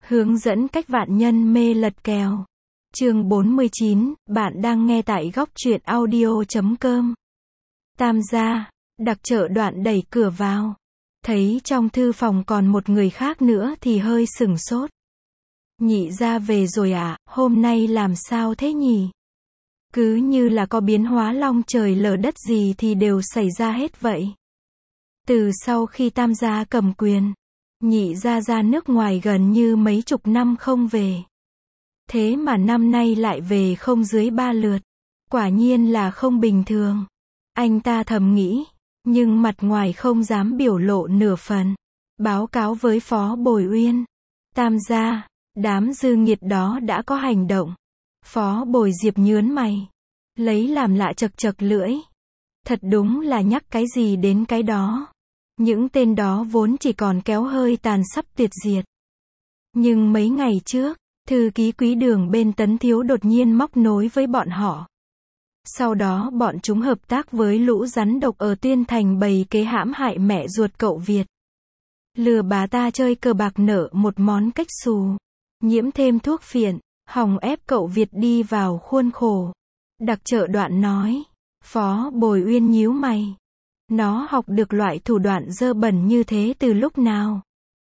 Hướng dẫn cách vạn nhân mê lật kèo. Chương 49, bạn đang nghe tại góc truyện audio.com. Tam gia, đặc trợ Đoạn đẩy cửa vào. Thấy trong thư phòng còn một người khác nữa thì hơi sửng sốt. Nhị gia về rồi à, hôm nay làm sao thế nhỉ? Cứ như là có biến hóa long trời lở đất gì thì đều xảy ra hết vậy. Từ sau khi tam gia cầm quyền, nhị gia ra nước ngoài gần như mấy chục năm không về. Thế mà năm nay lại về không dưới 3 lượt. Quả nhiên là không bình thường. Anh ta thầm nghĩ, nhưng mặt ngoài không dám biểu lộ nửa phần. Báo cáo với Phó Bồi Uyên. Tam gia, đám dư nghiệt đó đã có hành động. Phó Bồi Diệp nhớn mày. Lấy làm lạ chật chật lưỡi. Thật đúng là nhắc cái gì đến cái đó. Những tên đó vốn chỉ còn kéo hơi tàn sắp tuyệt diệt. Nhưng mấy ngày trước, thư ký Quý Đường bên Tấn Thiếu đột nhiên móc nối với bọn họ. Sau đó bọn chúng hợp tác với lũ rắn độc ở Tuyên Thành bày kế hãm hại mẹ ruột cậu Việt. Lừa bà ta chơi cờ bạc nợ một món cách xù. Nhiễm thêm thuốc phiện, hòng ép cậu Việt đi vào khuôn khổ. Đặc trợ Đoạn nói. Phó Bồi Uyên nhíu mày. Nó học được loại thủ đoạn dơ bẩn như thế từ lúc nào?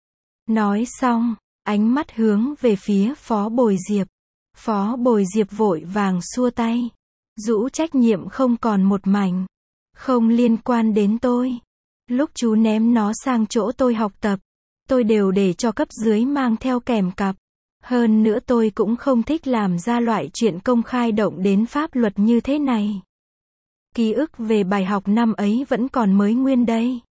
Nói xong, ánh mắt hướng về phía Phó Bồi Diệp. Phó Bồi Diệp vội vàng xua tay. Rũ trách nhiệm không còn một mảnh. Không liên quan đến tôi. Lúc chú ném nó sang chỗ tôi học tập, tôi đều để cho cấp dưới mang theo kèm cặp. Hơn nữa tôi cũng không thích làm ra loại chuyện công khai động đến pháp luật như thế này. Ký ức về bài học năm ấy vẫn còn mới nguyên đây.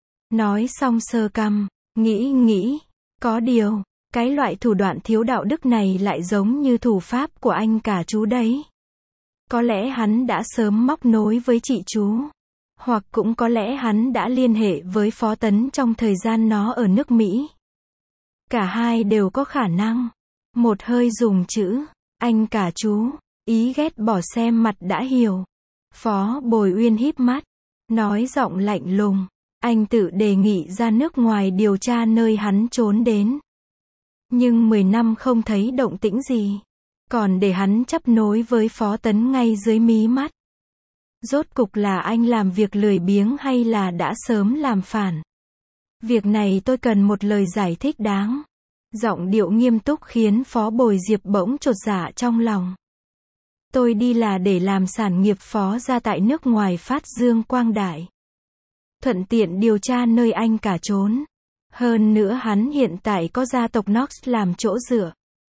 Nói xong sờ cằm, nghĩ, có điều, cái loại thủ đoạn thiếu đạo đức này lại giống như thủ pháp của anh cả chú đấy. Có lẽ hắn đã sớm móc nối với chị chú. Hoặc cũng có lẽ hắn đã liên hệ với Phó Tấn trong thời gian nó ở nước Mỹ. Cả hai đều có khả năng. Một hơi dùng chữ, anh cả chú, ý ghét bỏ xem mặt đã hiểu. Phó Bồi Uyên híp mắt, nói giọng lạnh lùng, anh tự đề nghị ra nước ngoài điều tra nơi hắn trốn đến. Nhưng 10 năm không thấy động tĩnh gì, còn để hắn chấp nối với Phó Tấn ngay dưới mí mắt. Rốt cục là anh làm việc lười biếng hay là đã sớm làm phản? Việc này tôi cần một lời giải thích đáng. Giọng điệu nghiêm túc khiến Phó Bồi Diệp bỗng chột dạ trong lòng. Tôi đi là để làm sản nghiệp Phó gia tại nước ngoài phát dương quang đại. Thuận tiện điều tra nơi anh cả trốn. Hơn nữa hắn hiện tại có gia tộc Knox làm chỗ dựa.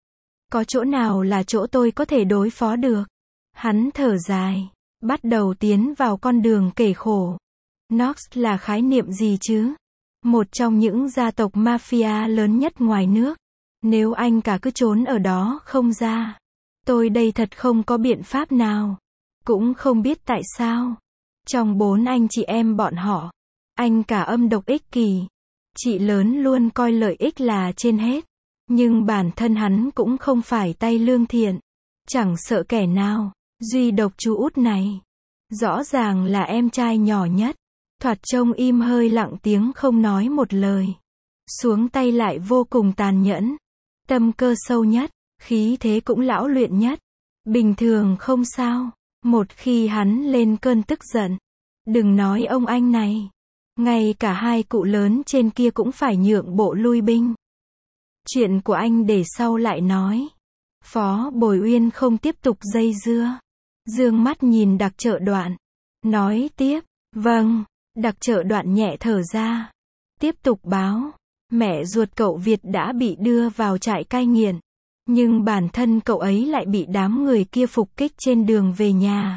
Có chỗ nào là chỗ tôi có thể đối phó được? Hắn thở dài, bắt đầu tiến vào con đường kể khổ. Knox là khái niệm gì chứ? Một trong những gia tộc mafia lớn nhất ngoài nước. Nếu anh cả cứ trốn ở đó không ra, tôi đây thật không có biện pháp nào. Cũng không biết tại sao. Trong 4 anh chị em bọn họ, anh cả âm độc ích kỷ. Chị lớn luôn coi lợi ích là trên hết. Nhưng bản thân hắn cũng không phải tay lương thiện. Chẳng sợ kẻ nào. Duy độc chú út này. Rõ ràng là em trai nhỏ nhất. Thoạt trông im hơi lặng tiếng không nói một lời. Xuống tay lại vô cùng tàn nhẫn. Tâm cơ sâu nhất. Khí thế cũng lão luyện nhất. Bình thường không sao. Một khi hắn lên cơn tức giận. Đừng nói ông anh này. Ngay cả hai cụ lớn trên kia cũng phải nhượng bộ lui binh. Chuyện của anh để sau lại nói. Phó Bồi Uyên không tiếp tục dây dưa. Dương mắt nhìn đặc trợ Đoạn. Nói tiếp. Vâng. Đặc trợ Đoạn nhẹ thở ra. Tiếp tục báo. Mẹ ruột cậu Việt đã bị đưa vào trại cai nghiện. Nhưng bản thân cậu ấy lại bị đám người kia phục kích trên đường về nhà.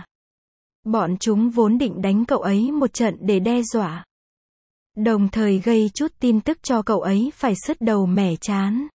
Bọn chúng vốn định đánh cậu ấy một trận để đe dọa. Đồng thời gây chút tin tức cho cậu ấy phải sứt đầu mẻ trán.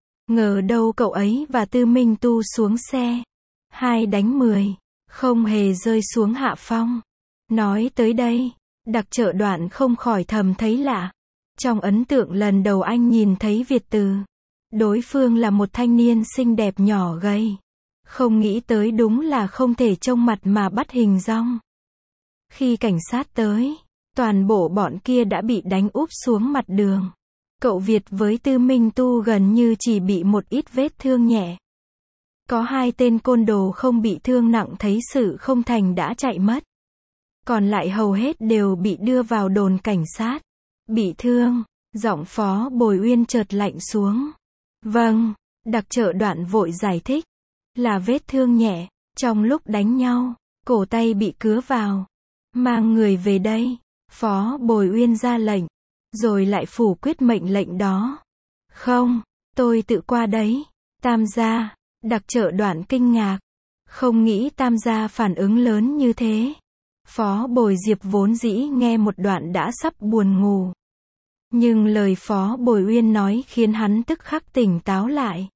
Ngờ đâu cậu ấy và Tư Minh Tu xuống xe. 2 đánh 10. Không hề rơi xuống hạ phong. Nói tới đây, đặc trợ Đoạn không khỏi thầm thấy lạ. Trong ấn tượng lần đầu anh nhìn thấy Việt Từ, đối phương là một thanh niên xinh đẹp nhỏ gầy. Không nghĩ tới đúng là không thể trông mặt mà bắt hình dong. Khi cảnh sát tới, toàn bộ bọn kia đã bị đánh úp xuống mặt đường. Cậu Việt với Tư Minh Tu gần như chỉ bị một ít vết thương nhẹ. Có 2 tên côn đồ không bị thương nặng thấy sự không thành đã chạy mất. Còn lại hầu hết đều bị đưa vào đồn cảnh sát. Bị thương, giọng Phó Bồi Uyên chợt lạnh xuống. Vâng, Đặc Trợ Đoạn vội giải thích. Là vết thương nhẹ, trong lúc đánh nhau, cổ tay bị cứa vào. Mang người về đây. Phó Bồi Uyên ra lệnh. Rồi lại phủ quyết mệnh lệnh đó. Không, tôi tự qua đấy. Tam gia, Đặc Trợ Đoạn kinh ngạc. Không nghĩ Tam gia phản ứng lớn như thế. Phó Bồi Diệp vốn dĩ nghe một đoạn đã sắp buồn ngủ. Nhưng lời Phó Bồi Uyên nói khiến hắn tức khắc tỉnh táo lại.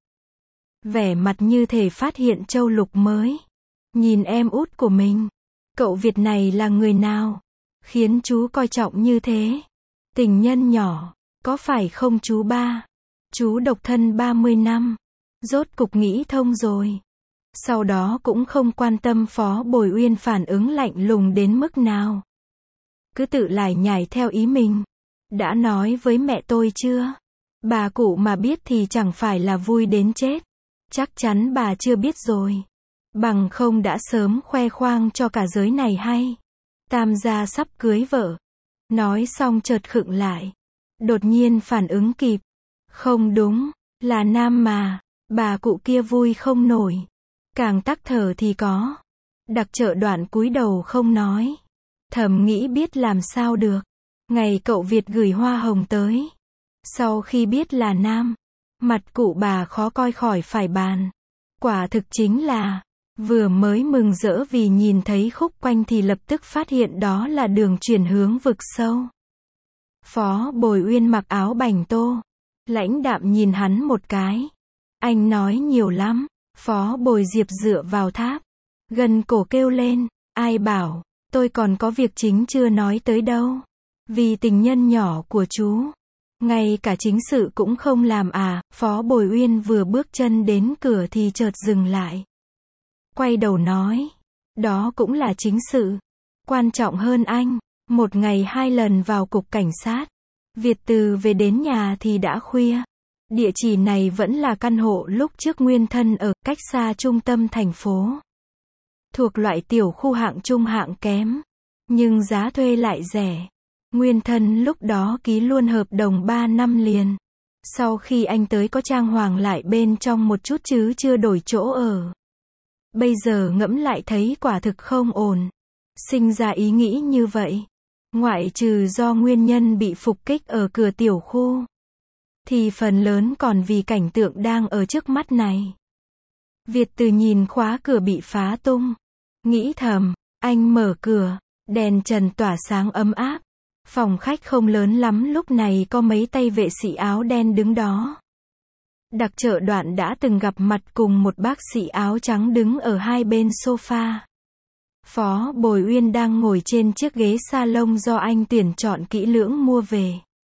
Vẻ mặt như thể phát hiện châu lục mới. Nhìn em út của mình. Cậu Việt này là người nào? Khiến chú coi trọng như thế. Tình nhân nhỏ, có phải không chú ba? Chú độc thân 30 năm. Rốt cục nghĩ thông rồi. Sau đó cũng không quan tâm Phó Bồi Uyên phản ứng lạnh lùng đến mức nào. Cứ tự lải nhải theo ý mình. Đã nói với mẹ tôi chưa? Bà cụ mà biết thì chẳng phải là vui đến chết. Chắc chắn bà chưa biết rồi. Bằng không đã sớm khoe khoang cho cả giới này hay. Tam gia sắp cưới vợ. Nói xong chợt khựng lại. Đột nhiên phản ứng kịp. Không đúng, là nam mà. Bà cụ kia vui không nổi. Càng tắc thở thì có. Đặc Trợ Đoạn cúi đầu không nói. Thầm nghĩ biết làm sao được. Ngày cậu Việt gửi hoa hồng tới. Sau khi biết là nam, mặt cụ bà khó coi khỏi phải bàn. Quả thực chính là, vừa mới mừng rỡ vì nhìn thấy khúc quanh thì lập tức phát hiện đó là đường chuyển hướng vực sâu. Phó Bồi Uyên mặc áo bành tô. Lãnh đạm nhìn hắn một cái. Anh nói nhiều lắm. Phó Bồi Diệp dựa vào tháp. Gần cổ kêu lên. Ai bảo, tôi còn có việc chính chưa nói tới đâu. Vì tình nhân nhỏ của chú. Ngay cả chính sự cũng không làm à. Phó Bồi Uyên vừa bước chân đến cửa thì chợt dừng lại. Quay đầu nói. Đó cũng là chính sự. Quan trọng hơn anh. Một ngày 2 lần vào cục cảnh sát. Việt từ về đến nhà thì đã khuya. Địa chỉ này vẫn là căn hộ lúc trước Nguyên Thân ở, cách xa trung tâm thành phố. Thuộc loại tiểu khu hạng trung hạng kém. Nhưng giá thuê lại rẻ. Nguyên Thân lúc đó ký luôn hợp đồng 3 năm liền. Sau khi anh tới có trang hoàng lại bên trong một chút chứ chưa đổi chỗ ở. Bây giờ ngẫm lại thấy quả thực không ổn. Sinh ra ý nghĩ như vậy. Ngoại trừ do nguyên nhân bị phục kích ở cửa tiểu khu. Thì phần lớn còn vì cảnh tượng đang ở trước mắt này. Việt từ nhìn khóa cửa bị phá tung. Nghĩ thầm, anh mở cửa, đèn trần tỏa sáng ấm áp. Phòng khách không lớn lắm lúc này có mấy tay vệ sĩ áo đen đứng đó. Đặc Trợ Đoạn đã từng gặp mặt cùng một bác sĩ áo trắng đứng ở hai bên sofa. Phó Bồi Uyên đang ngồi trên chiếc ghế salon do anh tuyển chọn kỹ lưỡng mua về.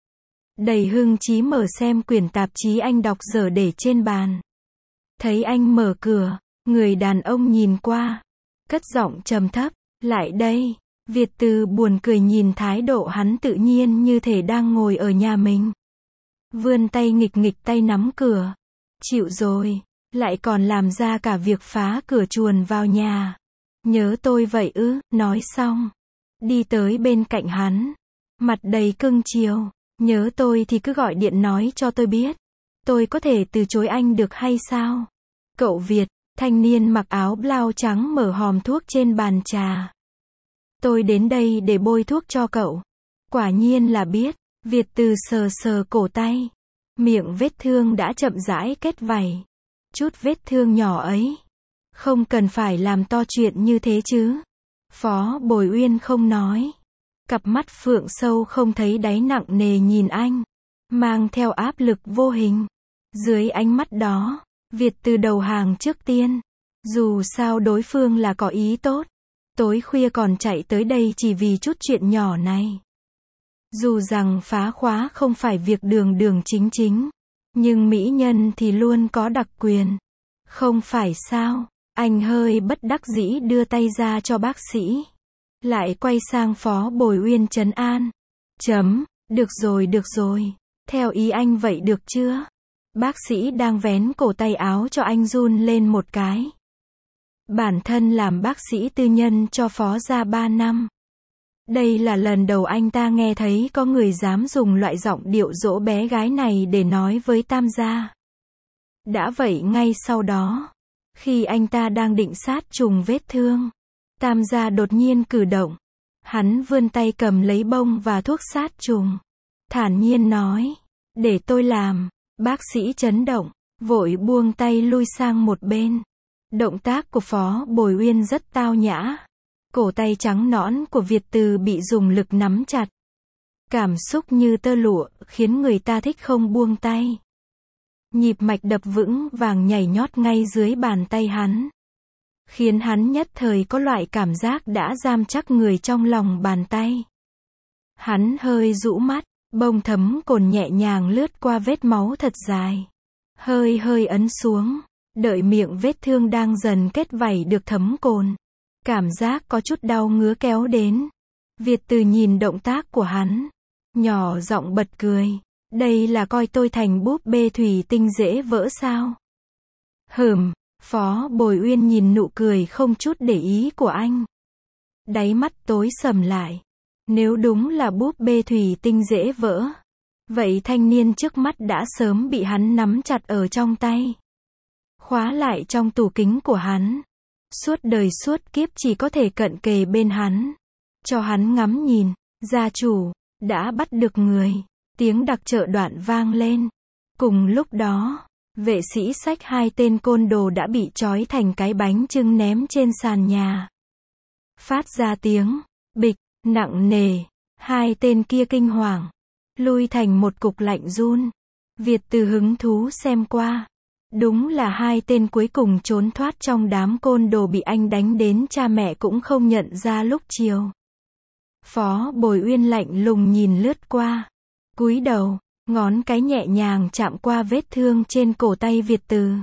Đầy hưng chí mở xem quyển tạp chí anh đọc dở để trên bàn. Thấy anh mở cửa, người đàn ông nhìn qua. Cất giọng trầm thấp, lại đây. Việt từ buồn cười nhìn thái độ hắn tự nhiên như thể đang ngồi ở nhà mình. Vươn tay nghịch nghịch tay nắm cửa. Chịu rồi, lại còn làm ra cả việc phá cửa chuồn vào nhà. Nhớ tôi vậy ư, nói xong. Đi tới bên cạnh hắn. Mặt đầy cưng chiều. Nhớ tôi thì cứ gọi điện nói cho tôi biết. Tôi có thể từ chối anh được hay sao? Cậu Việt, thanh niên mặc áo blau trắng mở hòm thuốc trên bàn trà. Tôi đến đây để bôi thuốc cho cậu. Quả nhiên là biết. Việt từ sờ sờ cổ tay. Miệng vết thương đã chậm rãi kết vảy. Chút vết thương nhỏ ấy. Không cần phải làm to chuyện như thế chứ. Phó Bồi Uyên không nói. Cặp mắt phượng sâu không thấy đáy nặng nề nhìn anh. Mang theo áp lực vô hình. Dưới ánh mắt đó, Việt từ đầu hàng trước tiên. Dù sao đối phương là có ý tốt. Tối khuya còn chạy tới đây chỉ vì chút chuyện nhỏ này. Dù rằng phá khóa không phải việc đường đường chính chính. Nhưng mỹ nhân thì luôn có đặc quyền. Không phải sao? Anh hơi bất đắc dĩ đưa tay ra cho bác sĩ. Lại quay sang Phó Bồi Uyên trấn an. Được rồi, Theo ý anh vậy được chưa? Bác sĩ đang vén cổ tay áo cho anh run lên một cái. Bản thân làm bác sĩ tư nhân cho Phó gia 3 năm. Đây là lần đầu anh ta nghe thấy có người dám dùng loại giọng điệu dỗ bé gái này để nói với Tam gia. Đã vậy ngay sau đó, khi anh ta đang định sát trùng vết thương, Tam gia đột nhiên cử động. Hắn vươn tay cầm lấy bông và thuốc sát trùng. Thản nhiên nói, để tôi làm. Bác sĩ chấn động, vội buông tay lui sang một bên. Động tác của Phó Bồi Uyên rất tao nhã. Cổ tay trắng nõn của Việt Từ bị dùng lực nắm chặt. Cảm xúc như tơ lụa, khiến người ta thích không buông tay. Nhịp mạch đập vững vàng nhảy nhót ngay dưới bàn tay hắn. Khiến hắn nhất thời có loại cảm giác đã giam chắc người trong lòng bàn tay. Hắn hơi rũ mắt, bông thấm cồn nhẹ nhàng lướt qua vết máu thật dài. Hơi ấn xuống, đợi miệng vết thương đang dần kết vảy được thấm cồn. Cảm giác có chút đau ngứa kéo đến. Việt Từ nhìn động tác của hắn, nhỏ giọng bật cười. Đây là coi tôi thành búp bê thủy tinh dễ vỡ sao? Phó Bồi Uyên nhìn nụ cười không chút để ý của anh. Đáy mắt tối sầm lại. Nếu đúng là búp bê thủy tinh dễ vỡ, vậy thanh niên trước mắt đã sớm bị hắn nắm chặt ở trong tay. Khóa lại trong tủ kính của hắn. Suốt đời suốt kiếp chỉ có thể cận kề bên hắn. Cho hắn ngắm nhìn. Gia chủ, đã bắt được người. Tiếng đặc trợ đoạn vang lên. Cùng lúc đó, vệ sĩ xách 2 tên côn đồ đã bị trói thành cái bánh chưng ném trên sàn nhà. Phát ra tiếng bịch nặng nề. 2 tên kia kinh hoàng, lui thành một cục lạnh run. Việt Từ hứng thú xem qua. Đúng là 2 tên cuối cùng trốn thoát trong đám côn đồ bị anh đánh đến cha mẹ cũng không nhận ra lúc chiều. Phó Bồi Uyên lạnh lùng nhìn lướt qua. Cúi đầu, ngón cái nhẹ nhàng chạm qua vết thương trên cổ tay Việt Từ.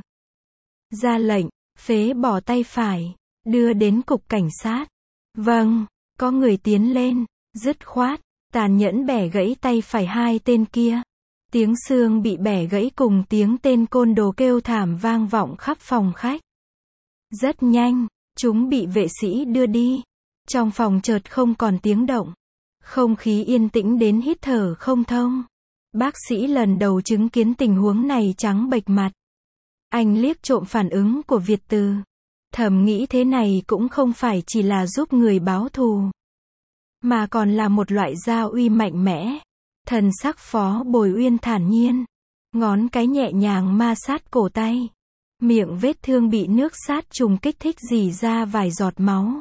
Ra lệnh, phế bỏ tay phải, đưa đến cục cảnh sát. Vâng, có người tiến lên, dứt khoát, tàn nhẫn bẻ gãy tay phải 2 tên kia. Tiếng xương bị bẻ gãy cùng tiếng tên côn đồ kêu thảm vang vọng khắp phòng khách. Rất nhanh, chúng bị vệ sĩ đưa đi. Trong phòng chợt không còn tiếng động. Không khí yên tĩnh đến hít thở không thông. Bác sĩ lần đầu chứng kiến tình huống này trắng bệch mặt. Anh liếc trộm phản ứng của Việt Từ. Thầm nghĩ thế này cũng không phải chỉ là giúp người báo thù, mà còn là một loại gia uy mạnh mẽ. Thần sắc Phó Bồi Uyên thản nhiên. Ngón cái nhẹ nhàng ma sát cổ tay. Miệng vết thương bị nước sát trùng kích thích rỉ ra vài giọt máu.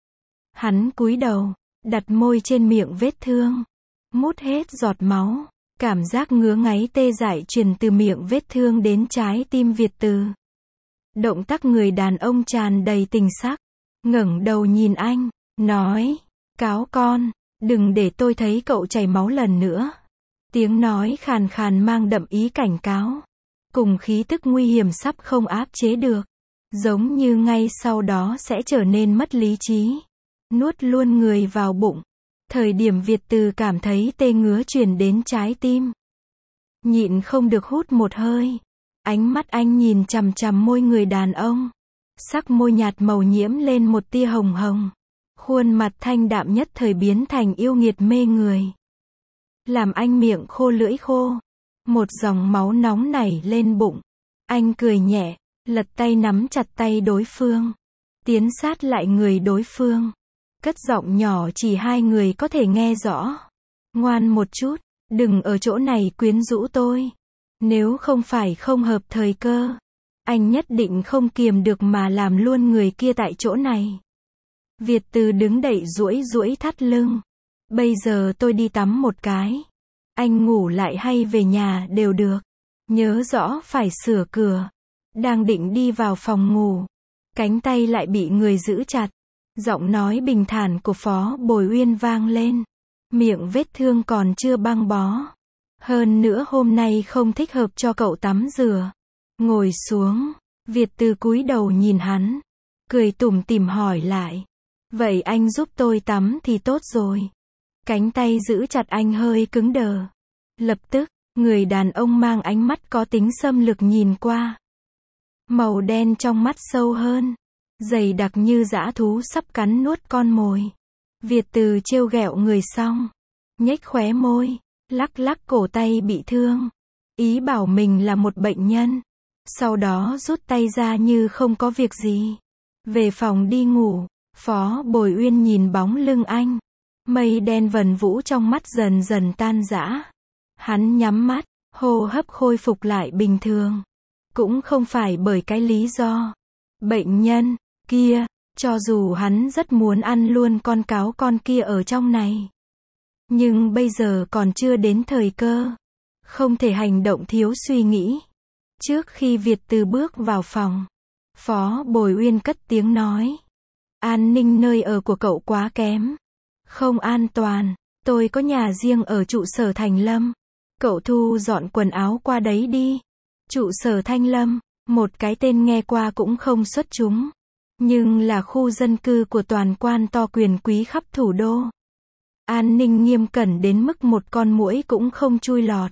Hắn cúi đầu, đặt môi trên miệng vết thương. Mút hết giọt máu. Cảm giác ngứa ngáy tê dại truyền từ miệng vết thương đến trái tim Việt Từ. Động tác người đàn ông tràn đầy tình sắc. Ngẩng đầu nhìn anh, nói, cáo con, đừng để tôi thấy cậu chảy máu lần nữa. Tiếng nói khàn khàn mang đậm ý cảnh cáo. Cùng khí tức nguy hiểm sắp không áp chế được. Giống như ngay sau đó sẽ trở nên mất lý trí. Nuốt luôn người vào bụng. Thời điểm Việt Từ cảm thấy tê ngứa truyền đến trái tim. Nhịn không được hút một hơi. Ánh mắt anh nhìn chằm chằm môi người đàn ông. Sắc môi nhạt màu nhiễm lên một tia hồng hồng. Khuôn mặt thanh đạm nhất thời biến thành yêu nghiệt mê người. Làm anh miệng khô lưỡi khô. Một dòng máu nóng nảy lên bụng. Anh cười nhẹ, lật tay nắm chặt tay đối phương. Tiến sát lại người đối phương. Cất giọng nhỏ chỉ 2 người có thể nghe rõ. Ngoan một chút, đừng ở chỗ này quyến rũ tôi. Nếu không phải không hợp thời cơ, anh nhất định không kiềm được mà làm luôn người kia tại chỗ này. Việt Từ đứng đậy duỗi thắt lưng. Bây giờ tôi đi tắm một cái. Anh ngủ lại hay về nhà đều được. Nhớ rõ phải sửa cửa. Đang định đi vào phòng ngủ, cánh tay lại bị người giữ chặt. Giọng nói bình thản của Phó Bồi Uyên vang lên. Miệng vết thương còn chưa băng bó. Hơn nữa hôm nay không thích hợp cho cậu tắm rửa. Ngồi xuống. Việt Từ cúi đầu nhìn hắn. Cười tủm tỉm hỏi lại. Vậy anh giúp tôi tắm thì tốt rồi. Cánh tay giữ chặt anh hơi cứng đờ. Lập tức, Người đàn ông mang ánh mắt có tính xâm lược nhìn qua. Màu đen trong mắt sâu hơn, dày đặc như dã thú sắp cắn nuốt con mồi. Việt Từ trêu ghẹo người xong, nhếch khóe môi, lắc lắc cổ tay bị thương, ý bảo mình là một bệnh nhân. Sau đó rút tay ra như không có việc gì. Về phòng đi ngủ, Phó Bồi Uyên nhìn bóng lưng anh. Mây đen vần vũ trong mắt dần dần tan rã. Hắn nhắm mắt, hô hấp khôi phục lại bình thường. Cũng không phải bởi cái lý do bệnh nhân kia, cho dù hắn rất muốn ăn luôn con cáo con kia ở trong này. Nhưng bây giờ còn chưa đến thời cơ. Không thể hành động thiếu suy nghĩ. Trước khi Việt Từ bước vào phòng, Phó Bồi Uyên cất tiếng nói. An ninh nơi ở của cậu quá kém. Không an toàn. Tôi có nhà riêng ở trụ sở Thành Lâm. Cậu thu dọn quần áo qua đấy đi. Trụ sở Thanh Lâm, một cái tên nghe qua cũng không xuất chúng. Nhưng là khu dân cư của toàn quan to quyền quý khắp thủ đô. An ninh nghiêm cẩn đến mức một con muỗi cũng không chui lọt.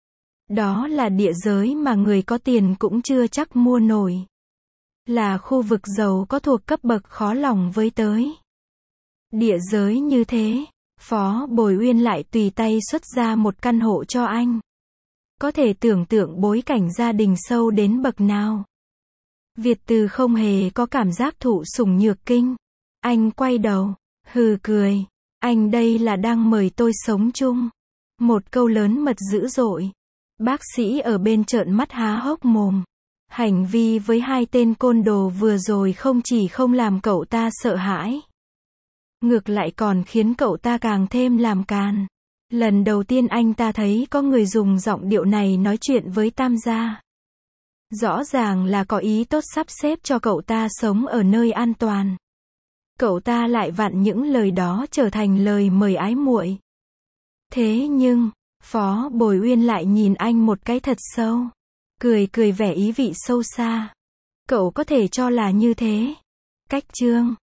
Đó là địa giới mà người có tiền cũng chưa chắc mua nổi. Là khu vực giàu có thuộc cấp bậc khó lòng với tới. Địa giới như thế, Phó Bồi Uyên lại tùy tay xuất ra một căn hộ cho anh. Có thể tưởng tượng bối cảnh gia đình sâu đến bậc nào. Việt Từ không hề có cảm giác thụ sủng nhược kinh. Anh quay đầu, hừ cười. Anh đây là đang mời tôi sống chung. Một câu lớn mật dữ dội. Bác sĩ ở bên trợn mắt há hốc mồm. Hành vi với hai tên côn đồ vừa rồi không chỉ không làm cậu ta sợ hãi. Ngược lại còn khiến cậu ta càng thêm làm càn. Lần đầu tiên anh ta thấy có người dùng giọng điệu này nói chuyện với Tam gia. Rõ ràng là có ý tốt sắp xếp cho cậu ta sống ở nơi an toàn. Cậu ta lại vặn những lời đó trở thành lời mời ái muội. Thế nhưng, Phó Bồi Uyên lại nhìn anh một cái thật sâu. Cười cười vẻ ý vị sâu xa. Cậu có thể cho là như thế. Cách chương